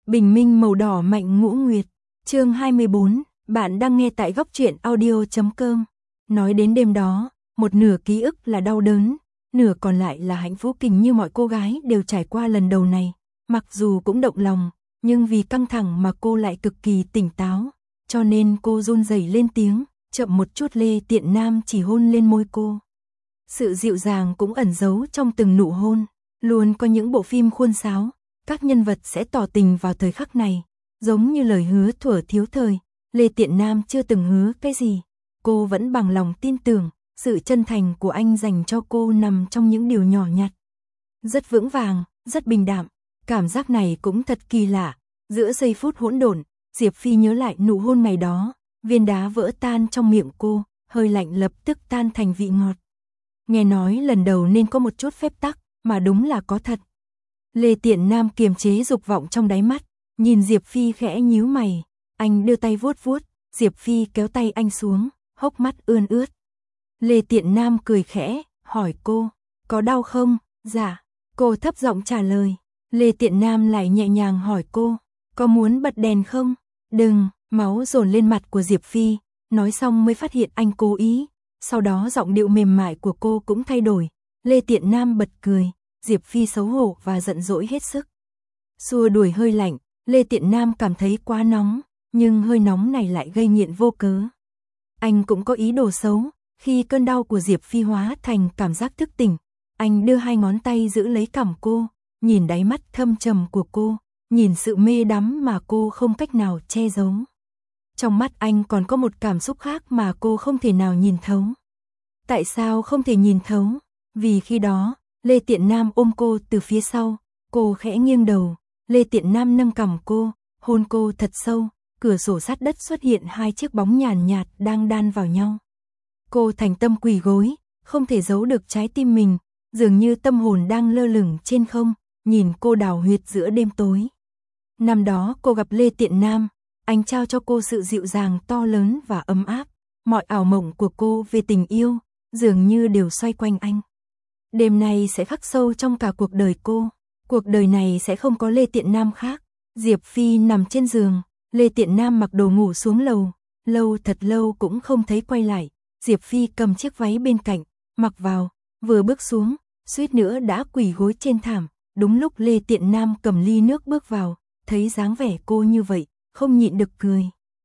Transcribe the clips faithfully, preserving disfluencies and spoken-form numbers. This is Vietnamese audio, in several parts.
Bình minh màu đỏ mạnh ngũ nguyệt. Chương hai mươi bốn, bạn đang nghe tại góc truyện audio chấm com. Nói đến đêm đó, một nửa ký ức là đau đớn, nửa còn lại là hạnh phúc kinh như mọi cô gái đều trải qua lần đầu này. Mặc dù cũng động lòng, nhưng vì căng thẳng mà cô lại cực kỳ tỉnh táo, cho nên cô run rẩy lên tiếng, chậm một chút Lê Tiện Nam chỉ hôn lên môi cô. Sự dịu dàng cũng ẩn giấu trong từng nụ hôn, luôn có những bộ phim khuôn sáo, các nhân vật sẽ tỏ tình vào thời khắc này, giống như lời hứa thuở thiếu thời, Lê Tiện Nam chưa từng hứa cái gì, cô vẫn bằng lòng tin tưởng, sự chân thành của anh dành cho cô nằm trong những điều nhỏ nhặt. Rất vững vàng, rất bình đạm, cảm giác này cũng thật kỳ lạ, giữa giây phút hỗn độn, Diệp Phi nhớ lại nụ hôn ngày đó, viên đá vỡ tan trong miệng cô, hơi lạnh lập tức tan thành vị ngọt. Nghe nói lần đầu nên có một chút phép tắc, mà đúng là có thật. Lê Tiện Nam kiềm chế dục vọng trong đáy mắt, nhìn Diệp Phi khẽ nhíu mày, anh đưa tay vuốt vuốt, Diệp Phi kéo tay anh xuống, hốc mắt ươn ướt. Lê Tiện Nam cười khẽ, hỏi cô, có đau không? Dạ, cô thấp giọng trả lời. Lê Tiện Nam lại nhẹ nhàng hỏi cô, có muốn bật đèn không? Đừng, máu dồn lên mặt của Diệp Phi, nói xong mới phát hiện anh cố ý. Sau đó giọng điệu mềm mại của cô cũng thay đổi, Lê Tiện Nam bật cười, Diệp Phi xấu hổ và giận dỗi hết sức. Xua đuổi hơi lạnh, Lê Tiện Nam cảm thấy quá nóng, nhưng hơi nóng này lại gây nghiện vô cớ. Anh cũng có ý đồ xấu, khi cơn đau của Diệp Phi hóa thành cảm giác thức tỉnh, anh đưa hai ngón tay giữ lấy cằm cô, nhìn đáy mắt thâm trầm của cô, nhìn sự mê đắm mà cô không cách nào che giấu. Trong mắt anh còn có một cảm xúc khác mà cô không thể nào nhìn thấu. Tại sao không thể nhìn thấu? Vì khi đó, Lê Tiện Nam ôm cô từ phía sau, cô khẽ nghiêng đầu, Lê Tiện Nam nâng cằm cô, hôn cô thật sâu, cửa sổ sát đất xuất hiện hai chiếc bóng nhàn nhạt đang đan vào nhau. Cô thành tâm quỳ gối, không thể giấu được trái tim mình, dường như tâm hồn đang lơ lửng trên không, nhìn cô đào huyệt giữa đêm tối. Năm đó cô gặp Lê Tiện Nam, anh trao cho cô sự dịu dàng to lớn và ấm áp, mọi ảo mộng của cô về tình yêu, dường như đều xoay quanh anh. Đêm nay sẽ khắc sâu trong cả cuộc đời cô, cuộc đời này sẽ không có Lê Tiện Nam khác. Diệp Phi nằm trên giường, Lê Tiện Nam mặc đồ ngủ xuống lầu, lâu thật lâu cũng không thấy quay lại, Diệp Phi cầm chiếc váy bên cạnh, mặc vào, vừa bước xuống, suýt nữa đã quỳ gối trên thảm, đúng lúc Lê Tiện Nam cầm ly nước bước vào, thấy dáng vẻ cô như vậy, không nhịn được cười.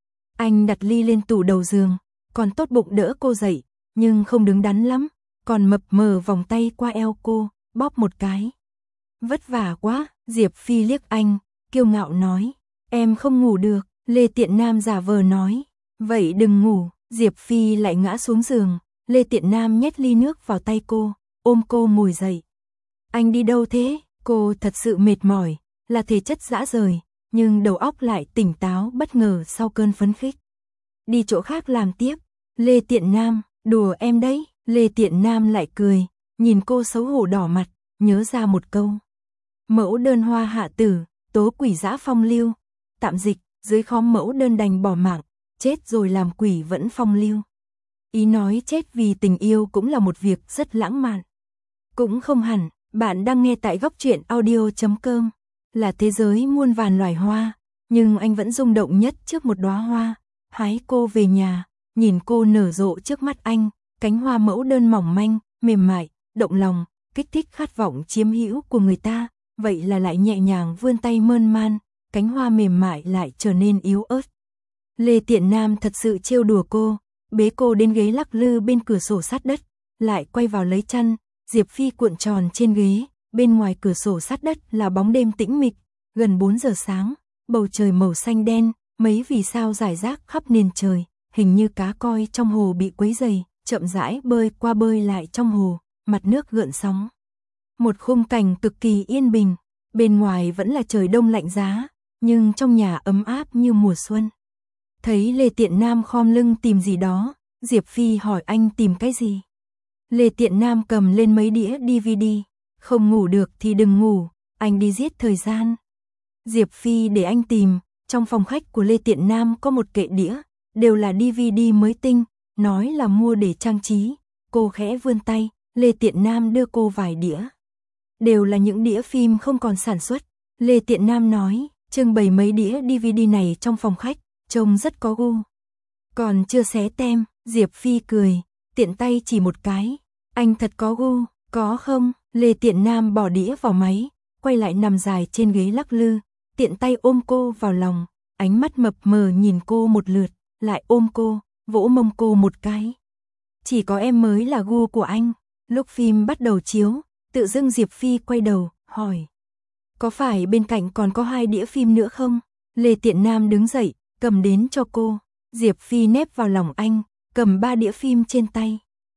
Anh đặt ly lên tủ đầu giường, còn tốt bụng đỡ cô dậy, nhưng không đứng đắn lắm, còn mập mờ vòng tay qua eo cô, bóp một cái. Vất vả quá, Diệp Phi liếc anh, kiêu ngạo nói, em không ngủ được, Lê Tiện Nam giả vờ nói, vậy đừng ngủ, Diệp Phi lại ngã xuống giường, Lê Tiện Nam nhét ly nước vào tay cô, ôm cô ngồi dậy. Anh đi đâu thế? Cô thật sự mệt mỏi, là thể chất rã rời, nhưng đầu óc lại tỉnh táo bất ngờ sau cơn phấn khích. Đi chỗ khác làm tiếp, Lê Tiện Nam, đùa em đấy, Lê Tiện Nam lại cười, nhìn cô xấu hổ đỏ mặt, nhớ ra một câu. Mẫu đơn hoa hạ tử, tố quỷ dã phong lưu, tạm dịch, dưới khóm mẫu đơn đành bỏ mạng, chết rồi làm quỷ vẫn phong lưu. Ý nói chết vì tình yêu cũng là một việc rất lãng mạn. Cũng không hẳn, bạn đang nghe tại góc truyện audio chấm com. Là thế giới muôn vàn loài hoa, nhưng anh vẫn rung động nhất trước một đóa hoa, hái cô về nhà, nhìn cô nở rộ trước mắt anh, cánh hoa mẫu đơn mỏng manh, mềm mại, động lòng, kích thích khát vọng chiếm hữu của người ta, vậy là lại nhẹ nhàng vươn tay mơn man, cánh hoa mềm mại lại trở nên yếu ớt. Lê Tiện Nam thật sự trêu đùa cô, bế cô đến ghế lắc lư bên cửa sổ sát đất, lại quay vào lấy chăn, Diệp Phi cuộn tròn trên ghế. Bên ngoài cửa sổ sát đất là bóng đêm tĩnh mịch, gần bốn giờ sáng, bầu trời màu xanh đen, mấy vì sao rải rác khắp nền trời, hình như cá coi trong hồ bị quấy dày, chậm rãi bơi qua bơi lại trong hồ, mặt nước gợn sóng. Một khung cảnh cực kỳ yên bình, bên ngoài vẫn là trời đông lạnh giá, nhưng trong nhà ấm áp như mùa xuân. Thấy Lê Tiện Nam khom lưng tìm gì đó, Diệp Phi hỏi anh tìm cái gì. Lê Tiện Nam cầm lên mấy đĩa đê vê đê. Không ngủ được thì đừng ngủ, anh đi giết thời gian. Diệp Phi để anh tìm, trong phòng khách của Lê Tiện Nam có một kệ đĩa, đều là đê vê đê mới tinh, nói là mua để trang trí. Cô khẽ vươn tay, Lê Tiện Nam đưa cô vài đĩa. Đều là những đĩa phim không còn sản xuất. Lê Tiện Nam nói, trưng bày mấy đĩa đê vê đê này trong phòng khách, trông rất có gu. Còn chưa xé tem, Diệp Phi cười, tiện tay chỉ một cái. Anh thật có gu, có không? Lê Tiện Nam bỏ đĩa vào máy, quay lại nằm dài trên ghế lắc lư, tiện tay ôm cô vào lòng, ánh mắt mập mờ nhìn cô một lượt, lại ôm cô, vỗ mông cô một cái. Chỉ có em mới là gu của anh. Lúc phim bắt đầu chiếu, tự dưng Diệp Phi quay đầu, hỏi. Có phải bên cạnh còn có hai đĩa phim nữa không? Lê Tiện Nam đứng dậy, cầm đến cho cô. Diệp Phi nép vào lòng anh, cầm ba đĩa phim trên tay.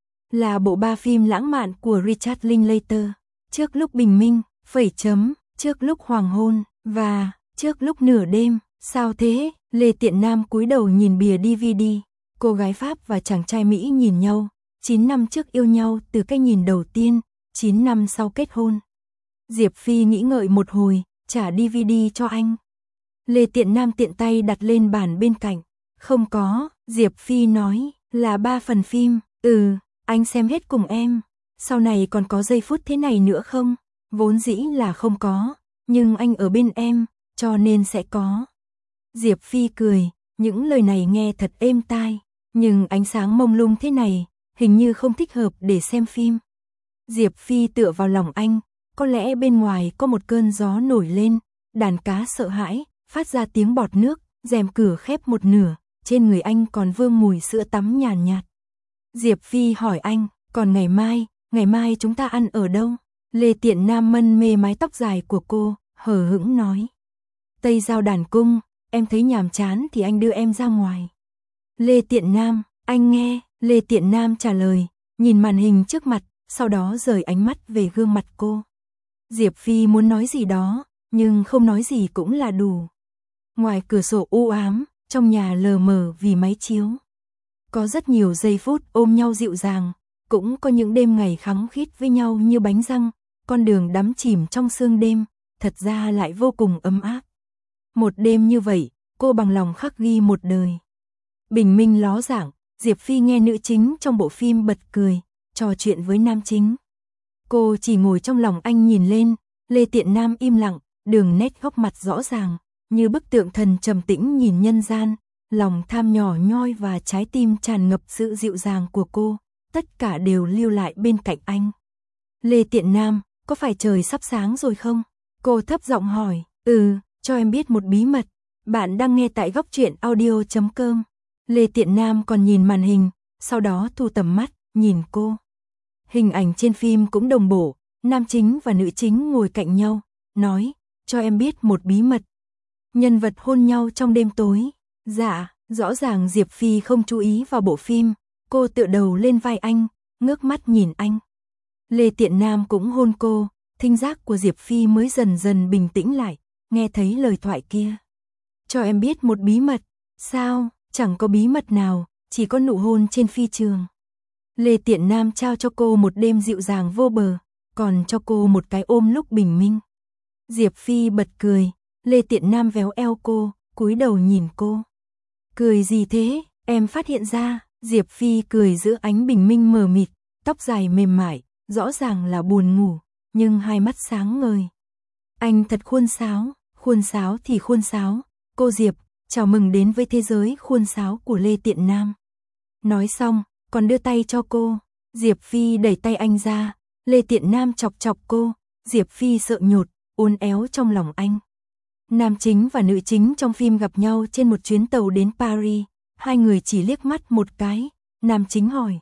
Là bộ ba phim lãng mạn của Richard Linklater. Trước lúc bình minh, phẩy chấm, trước lúc hoàng hôn, và trước lúc nửa đêm. Sao thế? Lê Tiện Nam cúi đầu nhìn bìa đê vê đê. Cô gái Pháp và chàng trai Mỹ nhìn nhau. chín năm trước yêu nhau từ cái nhìn đầu tiên, chín năm sau kết hôn. Diệp Phi nghĩ ngợi một hồi, trả đê vê đê cho anh. Lê Tiện Nam tiện tay đặt lên bàn bên cạnh. Không có, Diệp Phi nói, là ba phần phim. Ừ, anh xem hết cùng em. Sau này còn có giây phút thế này nữa không? Vốn dĩ là không có, nhưng anh ở bên em, cho nên sẽ có. Diệp Phi cười, những lời này nghe thật êm tai, nhưng ánh sáng mông lung thế này, hình như không thích hợp để xem phim. Diệp Phi tựa vào lòng anh, có lẽ bên ngoài có một cơn gió nổi lên, đàn cá sợ hãi, phát ra tiếng bọt nước, rèm cửa khép một nửa, trên người anh còn vương mùi sữa tắm nhàn nhạt, nhạt. Diệp Phi hỏi anh, còn ngày mai, ngày mai chúng ta ăn ở đâu? Lê Tiện Nam mân mê mái tóc dài của cô, hờ hững nói. Tây Giao Đàn Cung, em thấy nhàm chán thì anh đưa em ra ngoài. Lê Tiện Nam, anh nghe, Lê Tiện Nam trả lời, nhìn màn hình trước mặt, sau đó rời ánh mắt về gương mặt cô. Diệp Phi muốn nói gì đó, nhưng không nói gì cũng là đủ. Ngoài cửa sổ u ám, trong nhà lờ mờ vì máy chiếu. Có rất nhiều giây phút ôm nhau dịu dàng, cũng có những đêm ngày khăng khít với nhau như bánh răng, con đường đắm chìm trong sương đêm, thật ra lại vô cùng ấm áp. Một đêm như vậy, cô bằng lòng khắc ghi một đời. Bình minh ló dạng, Diệp Phi nghe nữ chính trong bộ phim bật cười, trò chuyện với nam chính. Cô chỉ ngồi trong lòng anh nhìn lên, Lê Tiện Nam im lặng, đường nét góc mặt rõ ràng, như bức tượng thần trầm tĩnh nhìn nhân gian, lòng tham nhỏ nhoi và trái tim tràn ngập sự dịu dàng của cô, tất cả đều lưu lại bên cạnh anh. Lê Tiện Nam, có phải trời sắp sáng rồi không? Cô thấp giọng hỏi, ừ, cho em biết một bí mật, bạn đang nghe tại góc truyện audio chấm com. Lê Tiện Nam còn nhìn màn hình, sau đó thu tầm mắt, nhìn cô. Hình ảnh trên phim cũng đồng bộ, nam chính và nữ chính ngồi cạnh nhau, nói, cho em biết một bí mật. Nhân vật hôn nhau trong đêm tối. Dạ, rõ ràng Diệp Phi không chú ý vào bộ phim, cô tựa đầu lên vai anh, ngước mắt nhìn anh. Lê Tiện Nam cũng hôn cô, thính giác của Diệp Phi mới dần dần bình tĩnh lại, nghe thấy lời thoại kia. Cho em biết một bí mật. Sao? Chẳng có bí mật nào, chỉ có nụ hôn trên phi trường. Lê Tiện Nam trao cho cô một đêm dịu dàng vô bờ, còn cho cô một cái ôm lúc bình minh. Diệp Phi bật cười, Lê Tiện Nam véo eo cô, cúi đầu nhìn cô. Cười gì thế? Em phát hiện ra. Diệp Phi cười giữa ánh bình minh mờ mịt, tóc dài mềm mại, rõ ràng là buồn ngủ, nhưng hai mắt sáng ngời. Anh thật khuôn sáo, khuôn sáo thì khuôn sáo. Cô Diệp, chào mừng đến với thế giới khuôn sáo của Lê Tiện Nam. Nói xong, còn đưa tay cho cô. Diệp Phi đẩy tay anh ra, Lê Tiện Nam chọc chọc cô, Diệp Phi sợ nhột, uốn éo trong lòng anh. Nam chính và nữ chính trong phim gặp nhau trên một chuyến tàu đến Paris, hai người chỉ liếc mắt một cái, nam chính hỏi.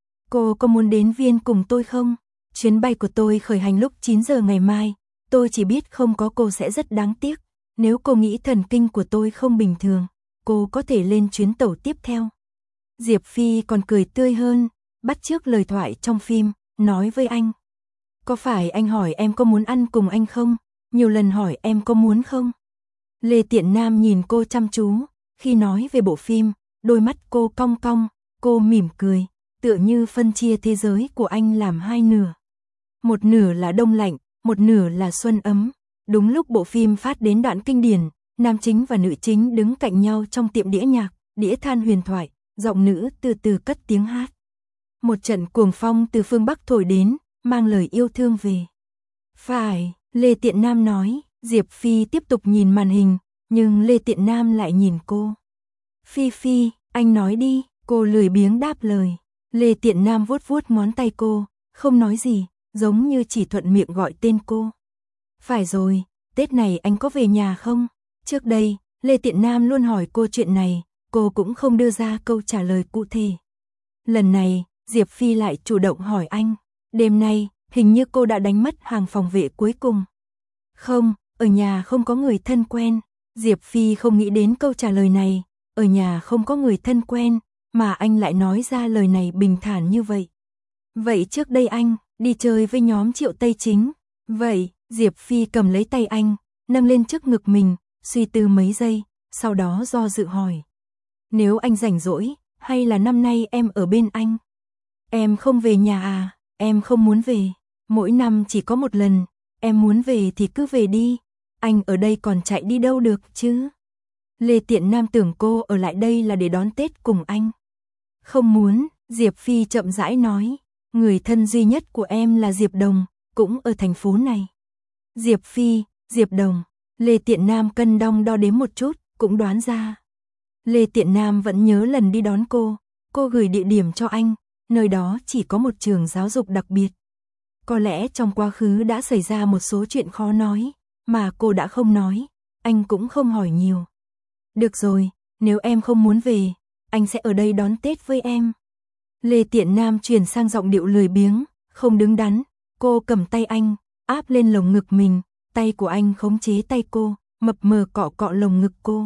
Cô có muốn đến Viên cùng tôi không? Chuyến bay của tôi khởi hành lúc chín giờ ngày mai, tôi chỉ biết không có cô sẽ rất đáng tiếc. Nếu cô nghĩ thần kinh của tôi không bình thường, cô có thể lên chuyến tàu tiếp theo. Diệp Phi còn cười tươi hơn, bắt chước lời thoại trong phim, nói với anh. Có phải anh hỏi em có muốn ăn cùng anh không? Nhiều lần hỏi em có muốn không? Lê Tiện Nam nhìn cô chăm chú, khi nói về bộ phim, đôi mắt cô cong cong, cô mỉm cười, tựa như phân chia thế giới của anh làm hai nửa. Một nửa là đông lạnh, một nửa là xuân ấm. Đúng lúc bộ phim phát đến đoạn kinh điển, nam chính và nữ chính đứng cạnh nhau trong tiệm đĩa nhạc, đĩa than huyền thoại, giọng nữ từ từ cất tiếng hát. Một trận cuồng phong từ phương Bắc thổi đến, mang lời yêu thương về. Phải, Lê Tiện Nam nói, Diệp Phi tiếp tục nhìn màn hình, nhưng Lê Tiện Nam lại nhìn cô. Phi Phi, anh nói đi, cô lười biếng đáp lời. Lê Tiện Nam vuốt vuốt ngón tay cô, không nói gì, giống như chỉ thuận miệng gọi tên cô. Phải rồi, Tết này anh có về nhà không? Trước đây, Lê Tiện Nam luôn hỏi cô chuyện này, cô cũng không đưa ra câu trả lời cụ thể. Lần này, Diệp Phi lại chủ động hỏi anh. Đêm nay, hình như cô đã đánh mất hàng phòng vệ cuối cùng. Không, ở nhà không có người thân quen. Diệp Phi không nghĩ đến câu trả lời này. Ở nhà không có người thân quen, mà anh lại nói ra lời này bình thản như vậy. Vậy trước đây anh đi chơi với nhóm Triệu Tây Chính. Vậy, Diệp Phi cầm lấy tay anh, nâng lên trước ngực mình, suy tư mấy giây, sau đó do dự hỏi. Nếu anh rảnh rỗi, hay là năm nay em ở bên anh? Em không về nhà à? Em không muốn về. Mỗi năm chỉ có một lần, em muốn về thì cứ về đi. Anh ở đây còn chạy đi đâu được chứ? Lê Tiện Nam tưởng cô ở lại đây là để đón Tết cùng anh. Không muốn, Diệp Phi chậm rãi nói. Người thân duy nhất của em là Diệp Đồng, cũng ở thành phố này. Diệp Phi, Diệp Đồng. Lê Tiện Nam cân đong đo đếm một chút, cũng đoán ra. Lê Tiện Nam vẫn nhớ lần đi đón cô, cô gửi địa điểm cho anh, nơi đó chỉ có một trường giáo dục đặc biệt. Có lẽ trong quá khứ đã xảy ra một số chuyện khó nói, mà cô đã không nói, anh cũng không hỏi nhiều. Được rồi, nếu em không muốn về, anh sẽ ở đây đón Tết với em. Lê Tiện Nam chuyển sang giọng điệu lười biếng, không đứng đắn, cô cầm tay anh, áp lên lồng ngực mình, tay của anh khống chế tay cô, mập mờ cọ cọ lồng ngực cô.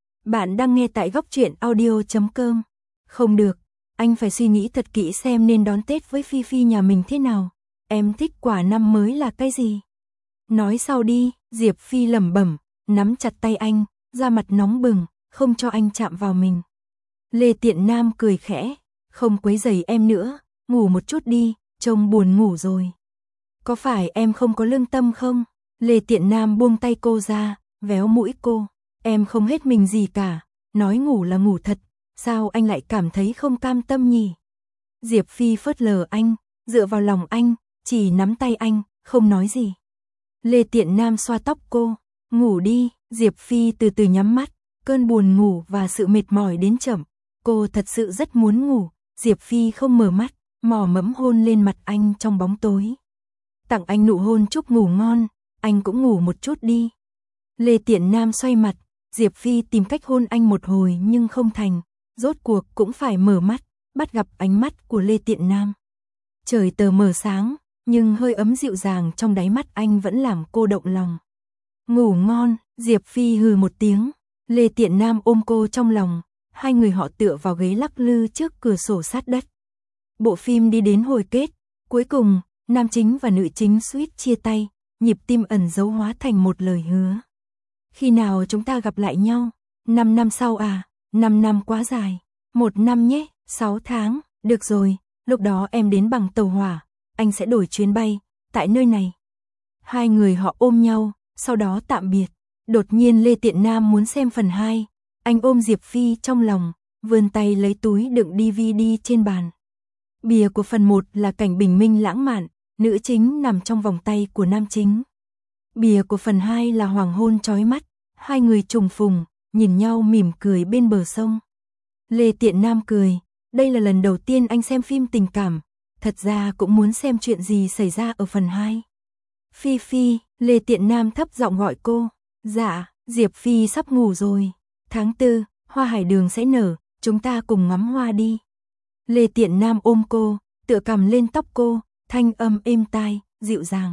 Bạn đang nghe tại góc truyện audio chấm com. Không được, anh phải suy nghĩ thật kỹ xem nên đón Tết với Phi Phi nhà mình thế nào. Em thích quả năm mới là cái gì? Nói sau đi, Diệp Phi lẩm bẩm, nắm chặt tay anh, da mặt nóng bừng, không cho anh chạm vào mình. Lê Tiện Nam cười khẽ, không quấy rầy em nữa, ngủ một chút đi, trông buồn ngủ rồi. Có phải em không có lương tâm không? Lê Tiện Nam buông tay cô ra, véo mũi cô. Em không hết mình gì cả, nói ngủ là ngủ thật, sao anh lại cảm thấy không cam tâm nhỉ? Diệp Phi phớt lờ anh, dựa vào lòng anh, chỉ nắm tay anh, không nói gì. Lê Tiện Nam xoa tóc cô, ngủ đi, Diệp Phi từ từ nhắm mắt, cơn buồn ngủ và sự mệt mỏi đến chậm. Cô thật sự rất muốn ngủ, Diệp Phi không mở mắt, mò mẫm hôn lên mặt anh trong bóng tối. Tặng anh nụ hôn chúc ngủ ngon, anh cũng ngủ một chút đi. Lê Tiện Nam xoay mặt, Diệp Phi tìm cách hôn anh một hồi nhưng không thành, rốt cuộc cũng phải mở mắt, bắt gặp ánh mắt của Lê Tiện Nam. Trời tờ mờ sáng, nhưng hơi ấm dịu dàng trong đáy mắt anh vẫn làm cô động lòng. Ngủ ngon, Diệp Phi hừ một tiếng, Lê Tiện Nam ôm cô trong lòng, hai người họ tựa vào ghế lắc lư trước cửa sổ sát đất. Bộ phim đi đến hồi kết, cuối cùng, nam chính và nữ chính suýt chia tay, nhịp tim ẩn dấu hóa thành một lời hứa. Khi nào chúng ta gặp lại nhau? Năm năm sau à? Năm năm quá dài. Một năm nhé, sáu tháng, được rồi, lúc đó em đến bằng tàu hỏa, anh sẽ đổi chuyến bay, tại nơi này. Hai người họ ôm nhau, sau đó tạm biệt. Đột nhiên Lê Tiện Nam muốn xem phần hai, anh ôm Diệp Phi trong lòng, vươn tay lấy túi đựng đê vê đê trên bàn. Bìa của phần một là cảnh bình minh lãng mạn, nữ chính nằm trong vòng tay của nam chính. Bìa của phần hai là hoàng hôn chói mắt, hai người trùng phùng, nhìn nhau mỉm cười bên bờ sông. Lê Tiện Nam cười, đây là lần đầu tiên anh xem phim tình cảm, thật ra cũng muốn xem chuyện gì xảy ra ở phần hai. Phi Phi, Lê Tiện Nam thấp giọng gọi cô. Dạ, Diệp Phi sắp ngủ rồi. Tháng tư, hoa hải đường sẽ nở, chúng ta cùng ngắm hoa đi. Lê Tiện Nam ôm cô, tựa cằm lên tóc cô, thanh âm êm tai, dịu dàng.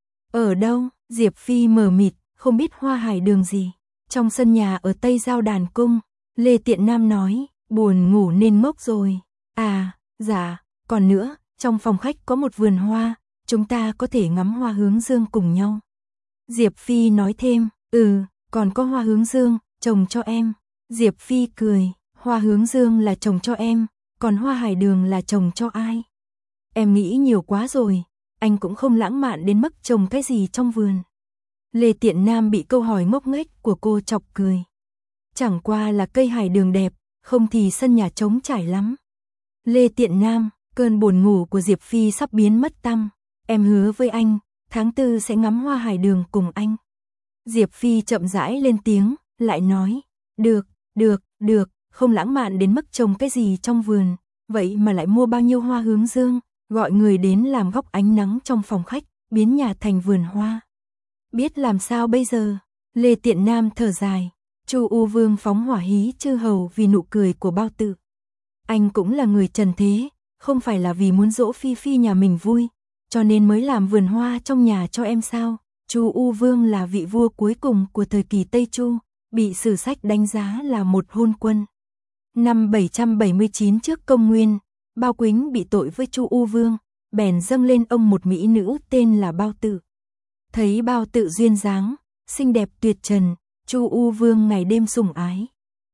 Ở đâu? Diệp Phi mờ mịt, không biết hoa hải đường gì. Trong sân nhà ở Tây Giao Đàn Cung, Lê Tiện Nam nói, buồn ngủ nên ngốc rồi. À, dạ, còn nữa, trong phòng khách có một vườn hoa, chúng ta có thể ngắm hoa hướng dương cùng nhau. Diệp Phi nói thêm, ừ, còn có hoa hướng dương, trồng cho em. Diệp Phi cười, hoa hướng dương là trồng cho em, còn hoa hải đường là trồng cho ai? Em nghĩ nhiều quá rồi, anh cũng không lãng mạn đến mức trồng cái gì trong vườn. Lê Tiện Nam bị câu hỏi ngốc nghếch của cô chọc cười. Chẳng qua là cây hải đường đẹp, không thì sân nhà trống trải lắm. Lê Tiện Nam, cơn buồn ngủ của Diệp Phi sắp biến mất tăm. Em hứa với anh, tháng tư sẽ ngắm hoa hải đường cùng anh. Diệp Phi chậm rãi lên tiếng, lại nói, được, được, được, không lãng mạn đến mức trồng cái gì trong vườn, vậy mà lại mua bao nhiêu hoa hướng dương, gọi người đến làm góc ánh nắng trong phòng khách, biến nhà thành vườn hoa. Biết làm sao bây giờ? Lê Tiện Nam thở dài, Chu U Vương phóng hỏa hí chư hầu vì nụ cười của Bao Tự. Anh cũng là người trần thế, không phải là vì muốn dỗ Phi Phi nhà mình vui, cho nên mới làm vườn hoa trong nhà cho em sao? Chu U Vương là vị vua cuối cùng của thời kỳ Tây Chu, bị sử sách đánh giá là một hôn quân. Năm bảy trăm bảy mươi chín trước công nguyên, Bao Quýnh bị tội với Chu U Vương, bèn dâng lên ông một mỹ nữ tên là Bao Tự. Thấy Bao Tự duyên dáng, xinh đẹp tuyệt trần, Chu U Vương ngày đêm sủng ái.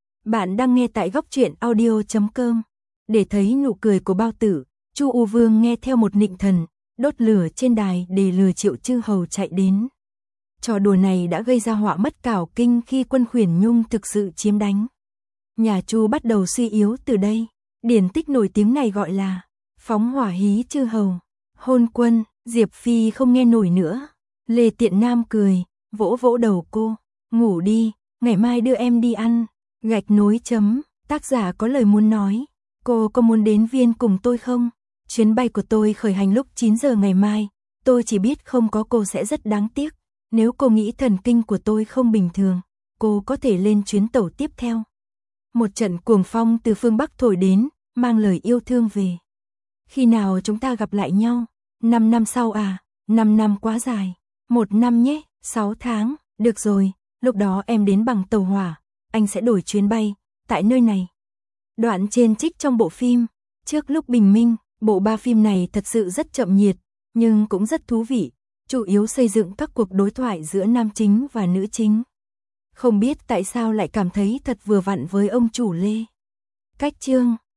Bạn đang nghe tại góc truyện audio chấm com. Để thấy nụ cười của Bao Tự, Chu U Vương nghe theo một nịnh thần, đốt lửa trên đài để lừa Triệu chư hầu chạy đến. Trò đùa này đã gây ra họa mất cảo kinh khi quân Khuyển Nhung thực sự chiếm đánh. Nhà Chu bắt đầu suy yếu từ đây, điển tích nổi tiếng này gọi là phóng hỏa hí chư hầu. Hôn quân, Diệp Phi không nghe nổi nữa. Lê Tiện Nam cười, vỗ vỗ đầu cô, ngủ đi, ngày mai đưa em đi ăn. Gạch nối chấm, tác giả có lời muốn nói, cô có muốn đến Viên cùng tôi không? Chuyến bay của tôi khởi hành lúc chín giờ ngày mai, tôi chỉ biết không có cô sẽ rất đáng tiếc. Nếu cô nghĩ thần kinh của tôi không bình thường, cô có thể lên chuyến tàu tiếp theo. Một trận cuồng phong từ phương Bắc thổi đến, mang lời yêu thương về. Khi nào chúng ta gặp lại nhau? Năm năm sau à? Năm năm quá dài. Một năm nhé, sáu tháng, được rồi, lúc đó em đến bằng tàu hỏa, anh sẽ đổi chuyến bay, tại nơi này. Đoạn trên trích trong bộ phim, trước lúc bình minh, bộ ba phim này thật sự rất chậm nhiệt, nhưng cũng rất thú vị, chủ yếu xây dựng các cuộc đối thoại giữa nam chính và nữ chính. Không biết tại sao lại cảm thấy thật vừa vặn với ông chủ Lê. Cách chương